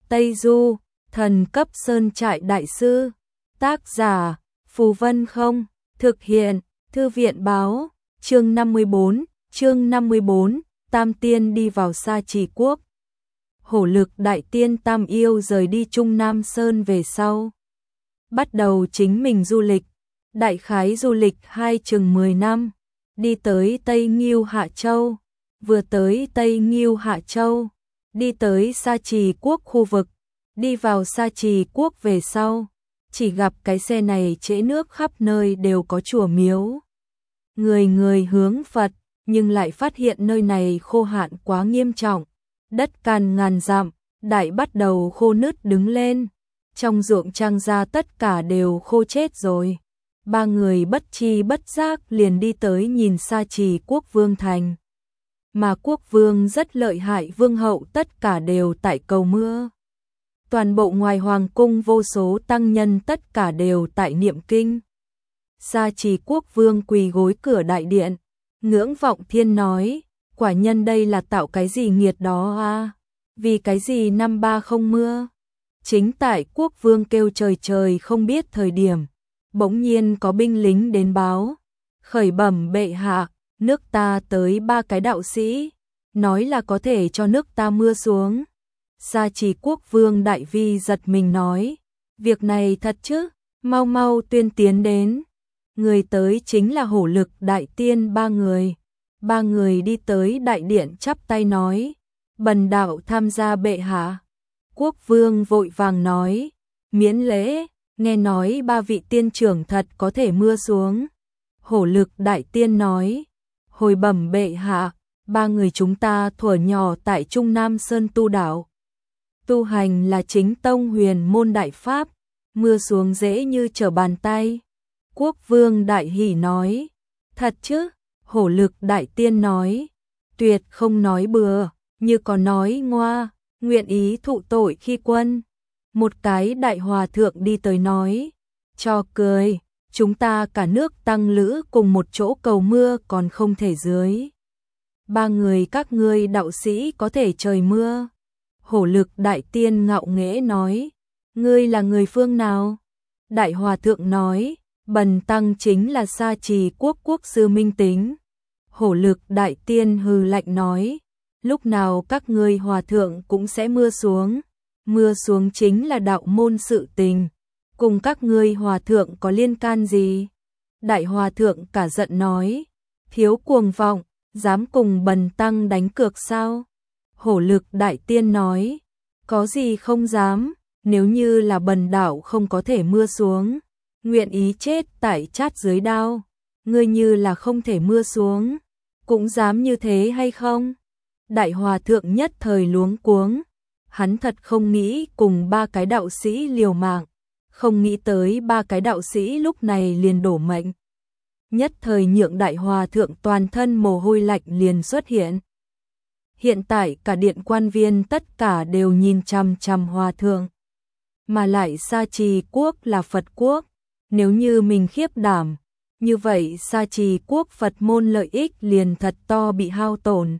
Tây Du, thần cấp sơn trại đại sư. Tác giả, Phù Vân Không, thực hiện, Thư viện báo, chương 54, Tam Tiên đi vào Sa Trì Quốc. Hổ Lực Đại Tiên Tam Yêu rời đi Trung Nam Sơn về sau. Bắt đầu chính mình du lịch, đại khái du lịch chừng 10 năm, đi tới Tây Ngưu Hạ Châu, vừa tới Tây Ngưu Hạ Châu, đi tới Sa Trì Quốc khu vực, đi vào Sa Trì Quốc về sau, chỉ gặp cái xe này trễ nước khắp nơi đều có chùa miếu. Người người hướng Phật, nhưng lại phát hiện nơi này khô hạn quá nghiêm trọng, đất cằn ngàn dặm, đại bắt đầu khô nứt đứng lên, trong ruộng trang ra tất cả đều khô chết rồi. Ba người bất chi bất giác liền đi tới nhìn Sa Trì Quốc vương thành. Mà quốc vương rất lợi hại, vương hậu tất cả đều tại cầu mưa. Toàn bộ ngoài hoàng cung vô số tăng nhân tất cả đều tại niệm kinh. Sa Trì Quốc vương quỳ gối cửa đại điện, ngưỡng vọng thiên nói, quả nhân đây là tạo cái gì nghiệt đó a? Vì cái gì năm ba không mưa? Chính tại quốc vương kêu trời trời không biết thời điểm, bỗng nhiên có binh lính đến báo, khởi bẩm bệ hạ, nước ta tới 3 cái đạo sĩ, nói là có thể cho nước ta mưa xuống. Sa Trì Quốc vương đại vi giật mình nói, việc này thật chứ, mau mau tuyên tiến đến. Người tới chính là Hổ Lực Đại Tiên 3 người. 3 người đi tới đại điện chắp tay nói, bần đạo tham gia bệ hạ. Quốc vương vội vàng nói, miễn lễ, nghe nói 3 vị tiên trưởng thật có thể mưa xuống. Hổ Lực Đại Tiên nói, hồi bẩm bệ hạ, 3 người chúng ta thuở nhỏ tại Trung Nam Sơn tu đạo. Tu hành là chính tông huyền môn đại pháp, mưa xuống dễ như trở bàn tay. Quốc vương đại hỉ nói, thật chứ? Hổ Lực Đại Tiên nói, tuyệt không nói bừa, như có nói ngoa, nguyện ý thụ tội khi quân. Một cái đại hòa thượng đi tới nói, cho cười, chúng ta cả nước tăng lữ cùng một chỗ cầu mưa còn không thể dưới. 3 người các ngươi đạo sĩ có thể trời mưa. Hổ Lực Đại Tiên ngạo nghễ nói, ngươi là người phương nào? Đại hòa thượng nói, bần tăng chính là Sa Trì Quốc quốc sư Minh Tính. Hổ Lực Đại Tiên hừ lạnh nói, lúc nào các ngươi hòa thượng cũng sẽ mưa xuống chính là đạo môn sự tình, cùng các ngươi hòa thượng có liên can gì? Đại hòa thượng cả giận nói, thiếu cuồng vọng, dám cùng bần tăng đánh cược sao? Hổ Lực Đại Tiên nói, có gì không dám, nếu như là bần đạo không có thể mưa xuống, nguyện ý chết tại chát dưới đao, ngươi như là không thể mưa xuống, cũng dám như thế hay không? Đại hòa thượng nhất thời luống cuống, hắn thật không nghĩ cùng 3 cái đạo sĩ liều mạng, không nghĩ tới 3 cái đạo sĩ lúc này liền đổ mệnh. Nhất thời nhượng đại hòa thượng toàn thân mồ hôi lạnh liền xuất hiện. Hiện tại cả điện quan viên tất cả đều nhìn chằm chằm hòa thượng. Mà lại Sa Trì Quốc là Phật quốc, nếu như mình khiếp đảm, như vậy Sa Trì Quốc Phật môn lợi ích liền thật to bị hao tổn.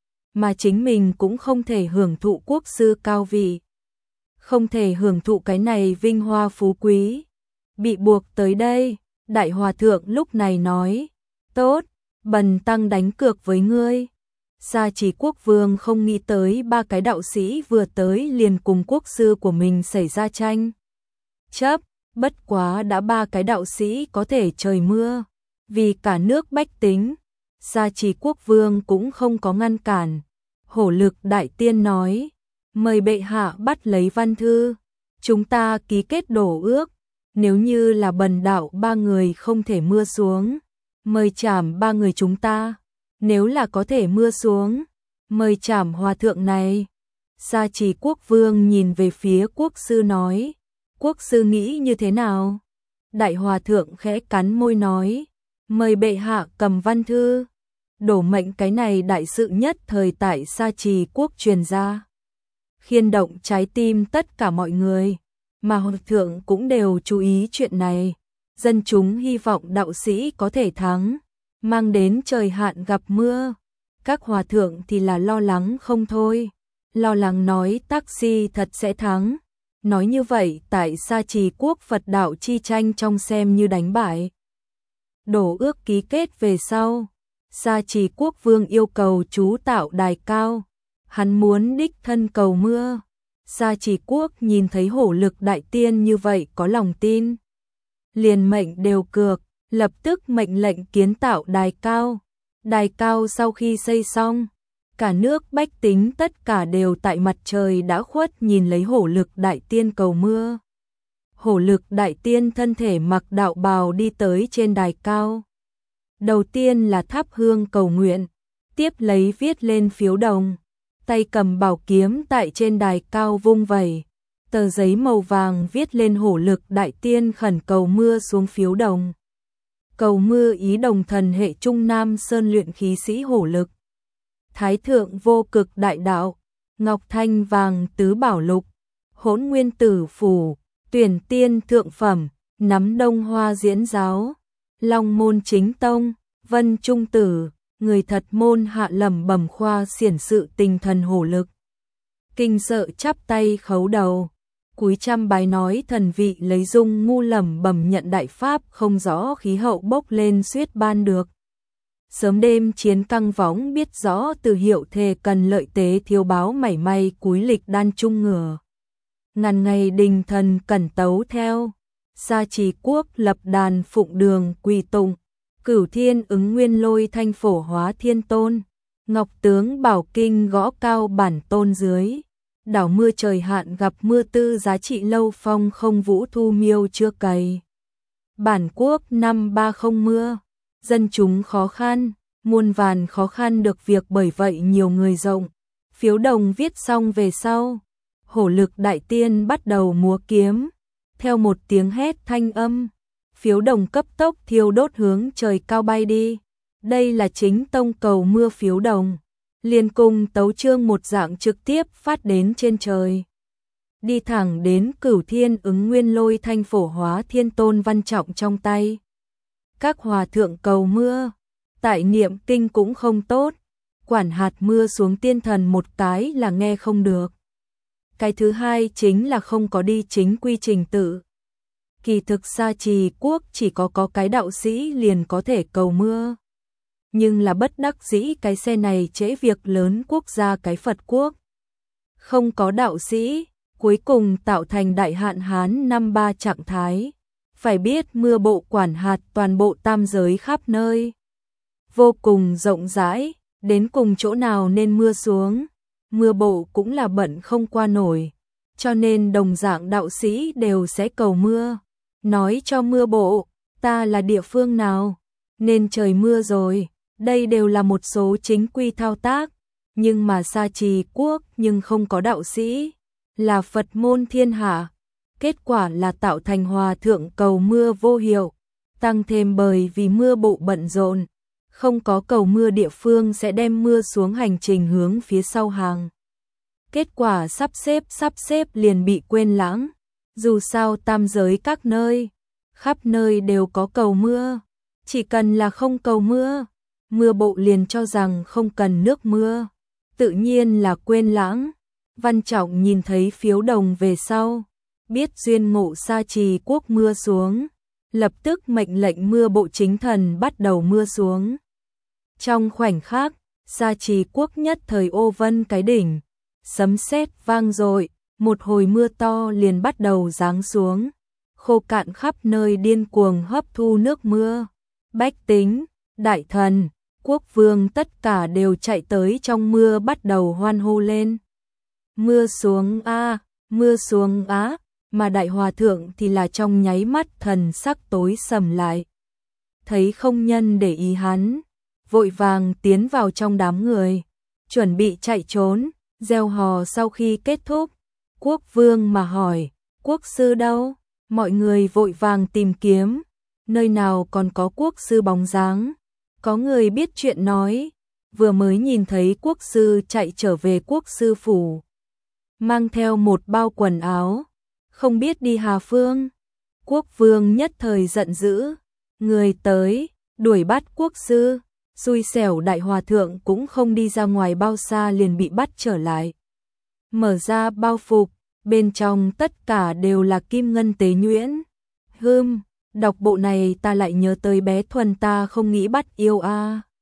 Mà chính mình cũng không thể hưởng thụ quốc sư cao vị, không thể hưởng thụ cái này vinh hoa phú quý. Bị buộc tới đây, đại hòa thượng lúc này nói, tốt, bần tăng đánh cược với ngươi. Sa Trì Quốc vương không nghĩ tới 3 cái đạo sĩ vừa tới liền cùng quốc sư của mình xảy ra tranh chấp, bất quá đã 3 cái đạo sĩ có thể trời mưa, vì cả nước bách tính, Sa Trì Quốc vương cũng không có ngăn cản. Hổ Lực Đại Tiên nói, mời bệ hạ bắt lấy văn thư, chúng ta ký kết đổ ước, nếu như là bần đạo 3 người không thể mưa xuống, mời trảm 3 người chúng ta, nếu là có thể mưa xuống, mời trảm hòa thượng này. Sa Trì Quốc vương nhìn về phía quốc sư nói, quốc sư nghĩ như thế nào? Đại hòa thượng khẽ cắn môi nói, mời bệ hạ cầm văn thư. Đổ mệnh cái này đại sự nhất thời tại Sa Trì Quốc truyền ra, khiên động trái tim tất cả mọi người, mà hòa thượng cũng đều chú ý chuyện này. Dân chúng hy vọng đạo sĩ có thể thắng, mang đến trời hạn gặp mưa. Các hòa thượng thì là lo lắng không thôi, lo lắng nói taxi thật sẽ thắng. Nói như vậy tại Sa Trì quốc Phật đạo chi tranh trong xem như đánh bại. Đổ ước ký kết về sau, Sa Trì quốc vương yêu cầu chú tạo đài cao, hắn muốn đích thân cầu mưa. Sa Trì quốc nhìn thấy hổ lực đại tiên như vậy có lòng tin, liền mệnh đều cược, lập tức mệnh lệnh kiến tạo đài cao. Đài cao sau khi xây xong, cả nước bách tính tất cả đều tại mặt trời đã khuất nhìn lấy hổ lực đại tiên cầu mưa. Hổ lực đại tiên thân thể mặc đạo bào đi tới trên đài cao. Đầu tiên là thắp hương cầu nguyện, tiếp lấy viết lên phiếu đồng, tay cầm bảo kiếm tại trên đài cao vung vẩy. Tờ giấy màu vàng viết lên hổ lực đại tiên khẩn cầu mưa xuống phiếu đồng. Cầu mưa ý đồng thần hệ Trung Nam Sơn luyện khí sĩ hổ lực. Thái thượng vô cực đại đạo, ngọc thanh vàng tứ bảo lục, hỗn nguyên tử phủ, tuyển tiên thượng phẩm, nắm đông hoa diễn giáo, long môn chính tông, vân trung tử, người thật môn hạ lẩm bẩm khoa xiển sự tinh thần hổ lực. Kinh sợ chắp tay khấu đầu, cúi trăm bái nói thần vị lấy dung ngu lẩm bẩm nhận đại pháp không rõ khí hậu bốc lên suýt ban được. Sớm đêm chiến căng võng biết rõ từ hiệu thề cần lợi tế thiếu báo mảy may cúi lịch đan trung ngửa. Ngàn ngày đình thần cẩn tấu theo, Sa Trì quốc lập đàn phụng đường quỳ tụng, Cửu Thiên ứng nguyên lôi thanh phổ hóa thiên tôn, ngọc tướng bảo kinh gõ cao bản tôn dưới. Đảo mưa trời hạn gặp mưa tư giá trị lâu phong không vũ thu miêu chưa cày. Bản quốc năm 30 mưa, dân chúng khó khăn, muôn vàn khó khăn được việc bởi vậy nhiều người rộng. Phiếu đồng viết xong về sau, hổ lực đại tiên bắt đầu múa kiếm. Theo một tiếng hét thanh âm, phiếu đồng cấp tốc thiêu đốt hướng trời cao bay đi. Đây là chính tông cầu mưa phiếu đồng. Liên cung tấu chương một dạng trực tiếp phát đến trên trời. Đi thẳng đến Cửu Thiên ứng nguyên lôi thanh phổ hóa thiên tôn văn trọng trong tay. Các hòa thượng cầu mưa, tại niệm kinh cũng không tốt, quản hạt mưa xuống tiên thần một cái là nghe không được. Cái thứ hai chính là không có đi chính quy trình tự. Kỳ thực Sa Trì quốc chỉ có cái đạo sĩ liền có thể cầu mưa. Nhưng là bất đắc dĩ cái xe này trễ việc lớn quốc gia cái Phật quốc. Không có đạo sĩ, cuối cùng tạo thành đại hạn hán năm 3 trạng thái. Phải biết mưa bộ quản hạt toàn bộ tam giới khắp nơi. Vô cùng rộng rãi, đến cùng chỗ nào nên mưa xuống. Mưa bộ cũng là bận không qua nổi. Cho nên đồng dạng đạo sĩ đều sẽ cầu mưa. Nói cho mưa bộ, ta là địa phương nào, nên trời mưa rồi. Đây đều là một số chính quy thao tác, nhưng mà Sa Trì quốc nhưng không có đạo sĩ, là Phật môn thiên hạ. Kết quả là tạo thành hòa thượng cầu mưa vô hiệu, tăng thêm bởi vì mưa bộ bận rộn, không có cầu mưa địa phương sẽ đem mưa xuống hành trình hướng phía sau hàng. Kết quả sắp xếp liền bị quên lãng, dù sao tam giới các nơi, khắp nơi đều có cầu mưa, chỉ cần là không cầu mưa. Mưa bộ liền cho rằng không cần nước mưa, tự nhiên là quên lãng. Văn Trọng nhìn thấy phiếu đồng về sau, biết duyên ngộ Sa Trì quốc mưa xuống, lập tức mệnh lệnh mưa bộ chính thần bắt đầu mưa xuống. Trong khoảnh khắc, Sa Trì quốc nhất thời ô vân cái đỉnh, sấm sét vang dội, một hồi mưa to liền bắt đầu giáng xuống, khô cạn khắp nơi điên cuồng hấp thu nước mưa. Bách tính, đại thần, quốc vương tất cả đều chạy tới trong mưa bắt đầu hoan hô lên. Mưa xuống a, mưa xuống á, mà đại hòa thượng thì là trong nháy mắt thần sắc tối sầm lại. Thấy không nhân để ý hắn, vội vàng tiến vào trong đám người, chuẩn bị chạy trốn. Gieo hò sau khi kết thúc, quốc vương mà hỏi, quốc sư đâu? Mọi người vội vàng tìm kiếm, nơi nào còn có quốc sư bóng dáng. Có người biết chuyện nói, vừa mới nhìn thấy quốc sư chạy trở về quốc sư phủ, mang theo một bao quần áo, không biết đi Hà Phương. Quốc vương nhất thời giận dữ, người tới, đuổi bắt quốc sư, xui xẻo đại hòa thượng cũng không đi ra ngoài bao xa liền bị bắt trở lại. mở ra bao phục, bên trong tất cả đều là kim ngân tế nhuyễn. Đọc bộ này ta lại nhớ tới bé Thuần ta không nghĩ bắt yêu a.